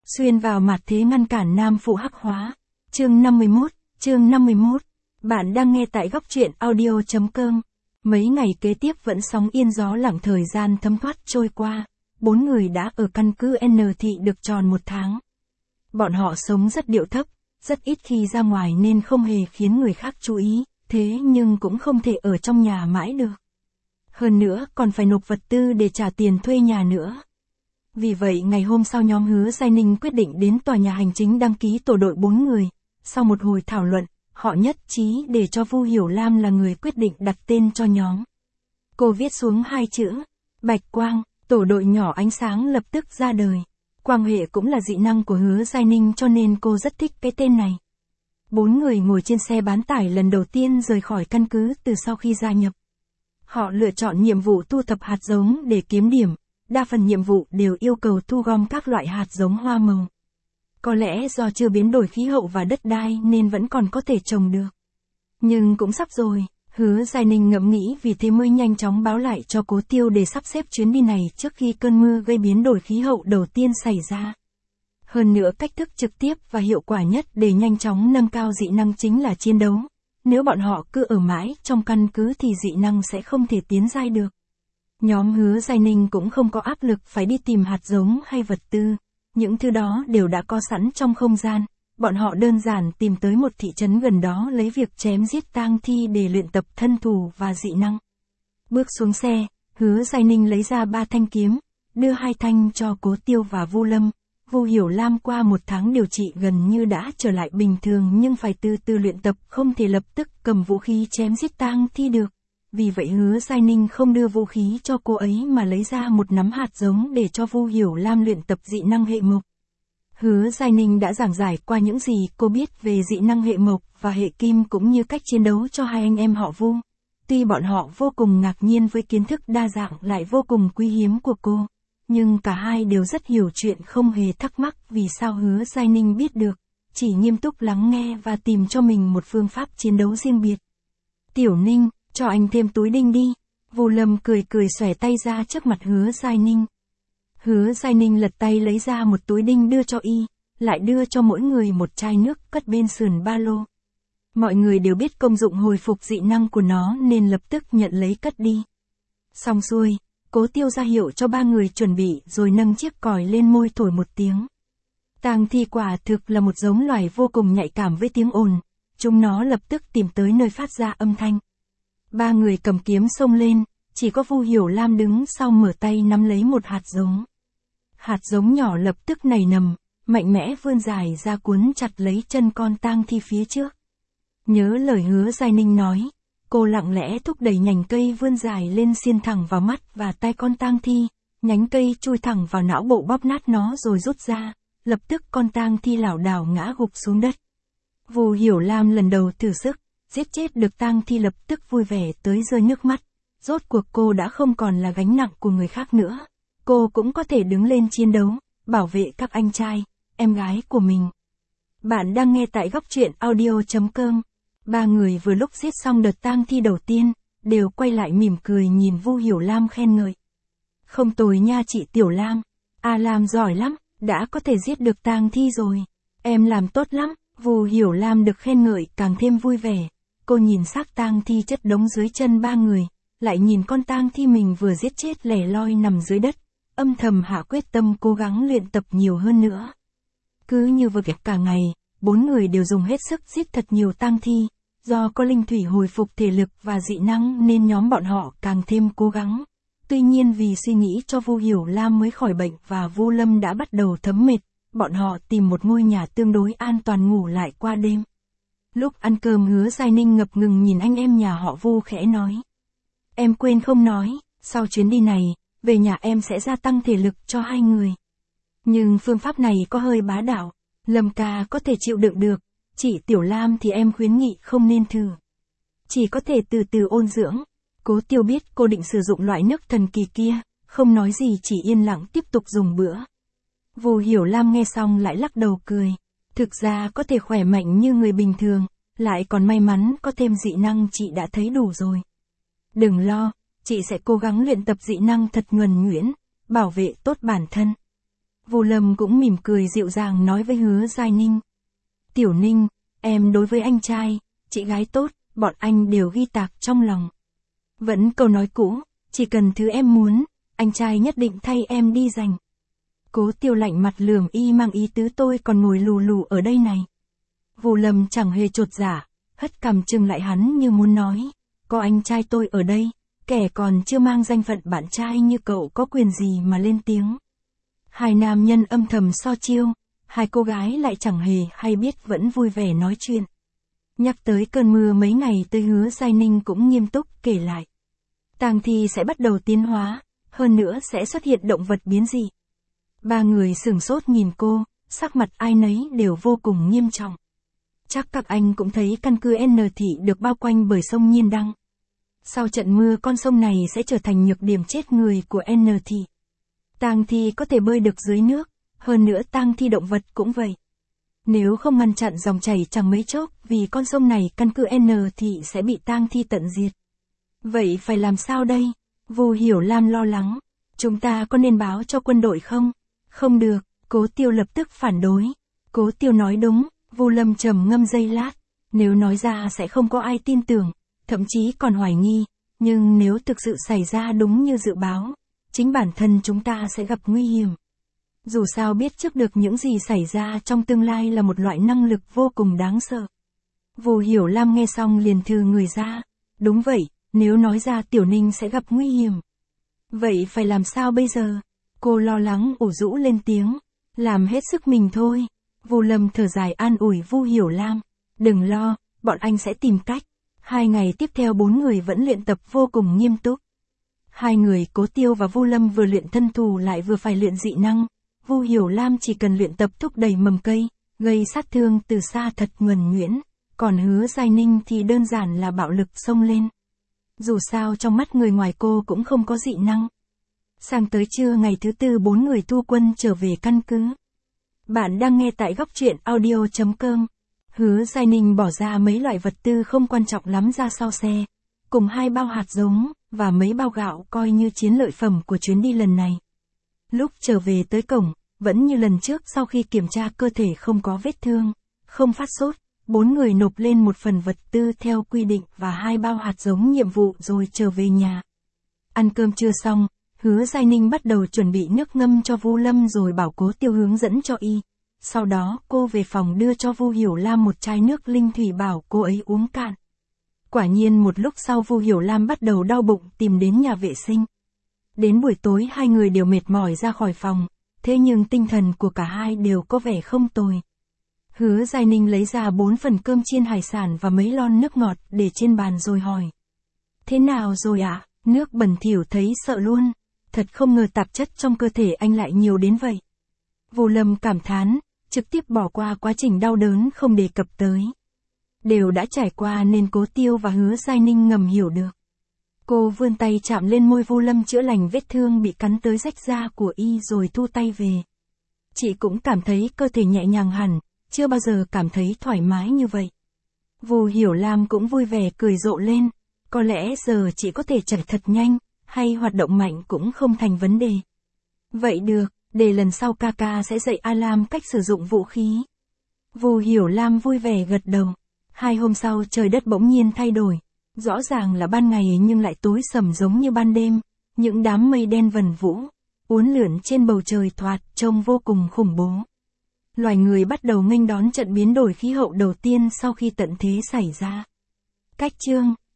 Xuyên vào mặt thế ngăn cản nam phụ hắc hóa. Chương 51. Bạn đang nghe tại góc truyện audio.com. Mấy ngày kế tiếp vẫn sóng yên gió lặng, thời gian thấm thoát trôi qua. 4 người đã ở căn cứ N thị được tròn 1 tháng. Bọn họ sống rất điệu thấp, rất ít khi ra ngoài nên không hề khiến người khác chú ý, thế nhưng cũng không thể ở trong nhà mãi được. Hơn nữa còn phải nộp vật tư để trả tiền thuê nhà nữa. Vì vậy ngày hôm sau nhóm Hứa Giai Ninh quyết định đến tòa nhà hành chính đăng ký tổ đội 4 người. Sau một hồi thảo luận, họ nhất trí để cho Vu Hiểu Lam là người quyết định đặt tên cho nhóm. Cô viết xuống 2 chữ, Bạch Quang, tổ đội nhỏ ánh sáng lập tức ra đời. Quang hệ cũng là dị năng của Hứa Giai Ninh cho nên cô rất thích cái tên này. 4 người ngồi trên xe bán tải lần đầu tiên rời khỏi căn cứ từ sau khi gia nhập. Họ lựa chọn nhiệm vụ thu thập hạt giống để kiếm điểm. Đa phần nhiệm vụ đều yêu cầu thu gom các loại hạt giống hoa màu. Có lẽ do chưa biến đổi khí hậu và đất đai nên vẫn còn có thể trồng được. Nhưng cũng sắp rồi, Hứa Giai Ninh ngẫm nghĩ, vì thế mới nhanh chóng báo lại cho Cố Tiêu để sắp xếp chuyến đi này trước khi cơn mưa gây biến đổi khí hậu đầu tiên xảy ra. Hơn nữa cách thức trực tiếp và hiệu quả nhất để nhanh chóng nâng cao dị năng chính là chiến đấu. Nếu bọn họ cứ ở mãi trong căn cứ thì dị năng sẽ không thể tiến giai được. Nhóm Hứa Giai Ninh cũng không có áp lực phải đi tìm hạt giống hay vật tư. Những thứ đó đều đã có sẵn trong không gian. Bọn họ đơn giản tìm tới một thị trấn gần đó lấy việc chém giết tang thi để luyện tập thân thủ và dị năng. Bước xuống xe, Hứa Giai Ninh lấy ra 3 thanh kiếm, đưa 2 thanh cho Cố Tiêu và Vu Lâm. Vu Hiểu Lam qua 1 tháng điều trị gần như đã trở lại bình thường nhưng phải từ từ luyện tập, không thể lập tức cầm vũ khí chém giết tang thi được. Vì vậy Hứa Giai Ninh không đưa vũ khí cho cô ấy mà lấy ra một nắm hạt giống để cho Vu Hiểu Lam luyện tập dị năng hệ mộc. Hứa Giai Ninh đã giảng giải qua những gì cô biết về dị năng hệ mộc và hệ kim cũng như cách chiến đấu cho 2 anh em họ Vu. Tuy bọn họ vô cùng ngạc nhiên với kiến thức đa dạng lại vô cùng quý hiếm của cô, nhưng cả hai đều rất hiểu chuyện, không hề thắc mắc vì sao Hứa Giai Ninh biết được, chỉ nghiêm túc lắng nghe và tìm cho mình một phương pháp chiến đấu riêng biệt. Tiểu Ninh, cho anh thêm túi đinh đi. Vu Lâm cười xòe tay ra trước mặt Hứa Giai Ninh. Hứa Giai Ninh lật tay lấy ra một túi đinh đưa cho y, lại đưa cho mỗi người một chai nước cất bên sườn ba lô. Mọi người đều biết công dụng hồi phục dị năng của nó nên lập tức nhận lấy cất đi. Xong xuôi, Cố Tiêu ra hiệu cho 3 người chuẩn bị rồi nâng chiếc còi lên môi thổi một tiếng. Tang thi quả thực là một giống loài vô cùng nhạy cảm với tiếng ồn, chúng nó lập tức tìm tới nơi phát ra âm thanh. 3 người cầm kiếm xông lên, chỉ có Vu Hiểu Lam đứng sau mở tay nắm lấy một hạt giống. Hạt giống nhỏ lập tức nảy nầm, mạnh mẽ vươn dài ra cuốn chặt lấy chân con tang thi phía trước. Nhớ lời Hứa Giai Ninh nói, cô lặng lẽ thúc đẩy nhành cây vươn dài lên xiên thẳng vào mắt và tay con tang thi, nhánh cây chui thẳng vào não bộ bóp nát nó rồi rút ra, lập tức con tang thi lảo đảo ngã gục xuống đất. Vu Hiểu Lam lần đầu thử sức, giết chết được tang thi lập tức vui vẻ tới rơi nước mắt. Rốt cuộc cô đã không còn là gánh nặng của người khác nữa. Cô cũng có thể đứng lên chiến đấu, bảo vệ các anh trai, em gái của mình. Bạn đang nghe tại góc truyện audio.com. 3 người vừa lúc giết xong đợt tang thi đầu tiên, đều quay lại mỉm cười nhìn Vu Hiểu Lam khen ngợi. Không tồi nha chị Tiểu Lam. Lam giỏi lắm, đã có thể giết được tang thi rồi. Em làm tốt lắm. Vu Hiểu Lam được khen ngợi càng thêm vui vẻ. Cô nhìn xác tang thi chất đống dưới chân 3 người, lại nhìn con tang thi mình vừa giết chết lẻ loi nằm dưới đất, âm thầm hạ quyết tâm cố gắng luyện tập nhiều hơn nữa. Cứ như vừa việc cả ngày, 4 người đều dùng hết sức giết thật nhiều tang thi, do có linh thủy hồi phục thể lực và dị năng nên nhóm bọn họ càng thêm cố gắng. Tuy nhiên vì suy nghĩ cho Vu Hiểu Lam mới khỏi bệnh và Vu Lâm đã bắt đầu thấm mệt, bọn họ tìm một ngôi nhà tương đối an toàn ngủ lại qua đêm. Lúc ăn cơm Hứa Giai Ninh ngập ngừng nhìn anh em nhà họ Vu khẽ nói. Em quên không nói, sau chuyến đi này, về nhà em sẽ gia tăng thể lực cho 2 người. Nhưng phương pháp này có hơi bá đạo, Lâm ca có thể chịu đựng được, chị Tiểu Lam thì em khuyến nghị không nên thử. Chỉ có thể từ từ ôn dưỡng. Cố Tiêu biết cô định sử dụng loại nước thần kỳ kia, không nói gì chỉ yên lặng tiếp tục dùng bữa. Vu Hiểu Lam nghe xong lại lắc đầu cười. Thực ra có thể khỏe mạnh như người bình thường, lại còn may mắn có thêm dị năng chị đã thấy đủ rồi. Đừng lo, chị sẽ cố gắng luyện tập dị năng thật nhuần nhuyễn, bảo vệ tốt bản thân. Vu Lâm cũng mỉm cười dịu dàng nói với Hứa Giai Ninh. Tiểu Ninh, em đối với anh trai, chị gái tốt, bọn anh đều ghi tạc trong lòng. Vẫn câu nói cũ, chỉ cần thứ em muốn, anh trai nhất định thay em đi giành. Cố Tiêu lạnh mặt lườm y mang ý tứ tôi còn ngồi lù lù ở đây này. Vu Lâm chẳng hề chột dạ, hất cằm trừng lại hắn như muốn nói, có anh trai tôi ở đây, kẻ còn chưa mang danh phận bạn trai như cậu có quyền gì mà lên tiếng. Hai nam nhân âm thầm so chiêu, hai cô gái lại chẳng hề hay biết vẫn vui vẻ nói chuyện. Nhắc tới cơn mưa mấy ngày tới Hứa Giai Ninh cũng nghiêm túc kể lại. Tang thi sẽ bắt đầu tiến hóa, hơn nữa sẽ xuất hiện động vật biến dị. Ba người sửng sốt nhìn cô, sắc mặt ai nấy đều vô cùng nghiêm trọng. Chắc các anh cũng thấy căn cứ N thị được bao quanh bởi sông Nhiên Đăng. Sau trận mưa con sông này sẽ trở thành nhược điểm chết người của N thị. Tang thi có thể bơi được dưới nước, hơn nữa tang thi động vật cũng vậy. Nếu không ngăn chặn dòng chảy chẳng mấy chốc vì con sông này căn cứ N thị sẽ bị tang thi tận diệt. Vậy phải làm sao đây? Vu Hiểu Lam lo lắng. Chúng ta có nên báo cho quân đội không? Không được, Cố Tiêu lập tức phản đối. Cố Tiêu nói đúng, Vu Lâm trầm ngâm giây lát. Nếu nói ra sẽ không có ai tin tưởng, thậm chí còn hoài nghi. Nhưng nếu thực sự xảy ra đúng như dự báo, chính bản thân chúng ta sẽ gặp nguy hiểm. Dù sao biết trước được những gì xảy ra trong tương lai là một loại năng lực vô cùng đáng sợ. Vu Hiểu Lam nghe xong liền thừ người ra. Đúng vậy, nếu nói ra Tiểu Ninh sẽ gặp nguy hiểm. Vậy phải làm sao bây giờ? Cô lo lắng ủ rũ lên tiếng. Làm hết sức mình thôi. Vu Lâm thở dài an ủi Vu Hiểu Lam. Đừng lo, bọn anh sẽ tìm cách. 2 ngày tiếp theo 4 người vẫn luyện tập vô cùng nghiêm túc. Hai người Cố Tiêu và Vu Lâm vừa luyện thân thủ lại vừa phải luyện dị năng. Vu Hiểu Lam chỉ cần luyện tập thúc đẩy mầm cây, gây sát thương từ xa thật nhuần nhuyễn. Còn Hứa Giai Ninh thì đơn giản là bạo lực xông lên. Dù sao trong mắt người ngoài cô cũng không có dị năng. Sang tới trưa ngày thứ tư 4 người thu quân trở về căn cứ. Bạn đang nghe tại góc truyện audio.com. Hứa Giai Ninh bỏ ra mấy loại vật tư không quan trọng lắm ra sau xe, cùng 2 bao hạt giống, và mấy bao gạo coi như chiến lợi phẩm của chuyến đi lần này. Lúc trở về tới cổng, vẫn như lần trước sau khi kiểm tra cơ thể không có vết thương, không phát sốt, 4 người nộp lên một phần vật tư theo quy định và 2 bao hạt giống nhiệm vụ rồi trở về nhà. Ăn cơm trưa xong, Hứa Giai Ninh bắt đầu chuẩn bị nước ngâm cho Vu Lâm rồi bảo Cố Tiêu hướng dẫn cho y. Sau đó cô về phòng đưa cho Vu Hiểu Lam một chai nước linh thủy bảo cô ấy uống cạn. Quả nhiên một lúc sau Vu Hiểu Lam bắt đầu đau bụng tìm đến nhà vệ sinh. Đến buổi tối hai người đều mệt mỏi ra khỏi phòng, thế nhưng tinh thần của cả hai đều có vẻ không tồi. Hứa Giai Ninh lấy ra 4 phần cơm chiên hải sản và mấy lon nước ngọt để trên bàn rồi hỏi. Thế nào rồi ạ? Nước bẩn thỉu thấy sợ luôn. Thật không ngờ tạp chất trong cơ thể anh lại nhiều đến vậy. Vu Lâm cảm thán, trực tiếp bỏ qua quá trình đau đớn không đề cập tới. Đều đã trải qua nên Cố Tiêu và Hứa Giai Ninh ngầm hiểu được. Cô vươn tay chạm lên môi Vu Lâm chữa lành vết thương bị cắn tới rách da của y rồi thu tay về. Chị cũng cảm thấy cơ thể nhẹ nhàng hẳn, chưa bao giờ cảm thấy thoải mái như vậy. Vu Hiểu Lam cũng vui vẻ cười rộ lên, có lẽ giờ chị có thể chạy thật nhanh, hay hoạt động mạnh cũng không thành vấn đề. Vậy được, để lần sau Kaka sẽ dạy A Lam cách sử dụng vũ khí. Vu Hiểu Lam vui vẻ gật đầu. 2 hôm sau trời đất bỗng nhiên thay đổi. Rõ ràng là ban ngày nhưng lại tối sầm giống như ban đêm. Những đám mây đen vần vũ, uốn lượn trên bầu trời thoạt trông vô cùng khủng bố. Loài người bắt đầu nghênh đón trận biến đổi khí hậu đầu tiên sau khi tận thế xảy ra. Cách chương